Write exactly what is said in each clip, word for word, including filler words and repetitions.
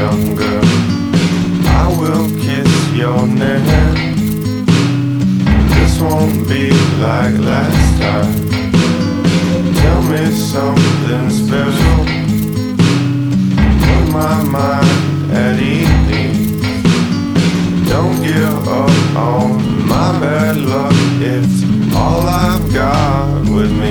younger, I will kiss your neck. This won't be like last time. Tell me something special. Put my mind at ease. Don't give up on my bad luck. It's all I've got with me.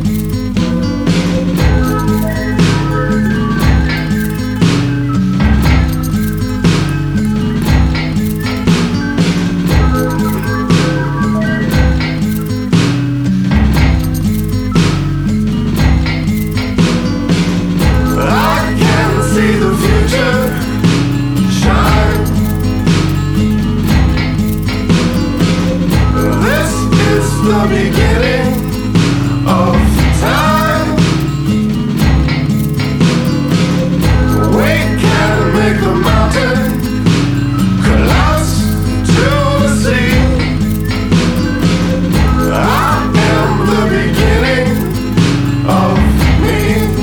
The beginning of time. We can make the mountain collapse to the sea. I am the beginning of me.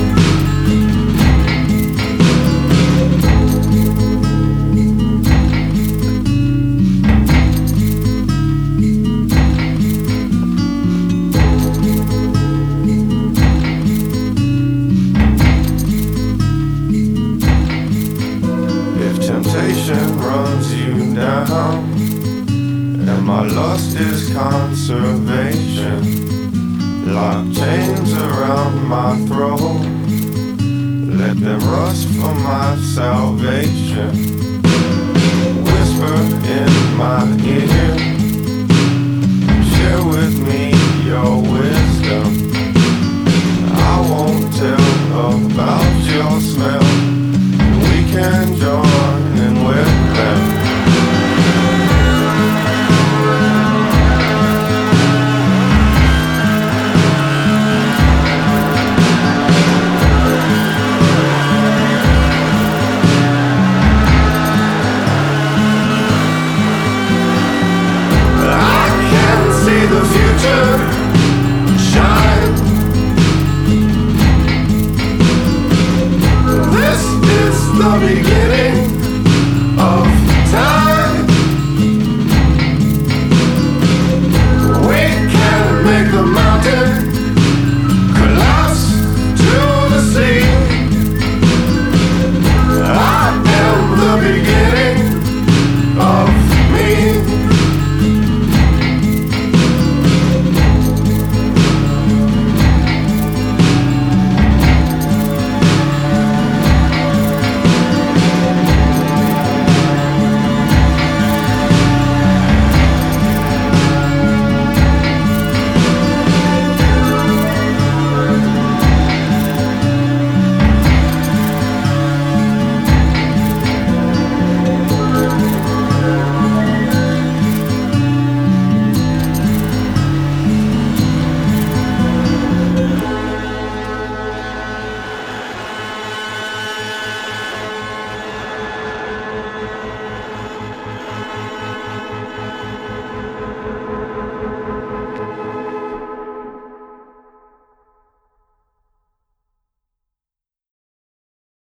Temptation runs you down, and my lust is conservation. Lock chains around my throat, let them rust for my salvation. Whisper in my ear, share with me your wisdom. I won't tell about your smell. We can join in with them. I can see the future shine. This is the beginning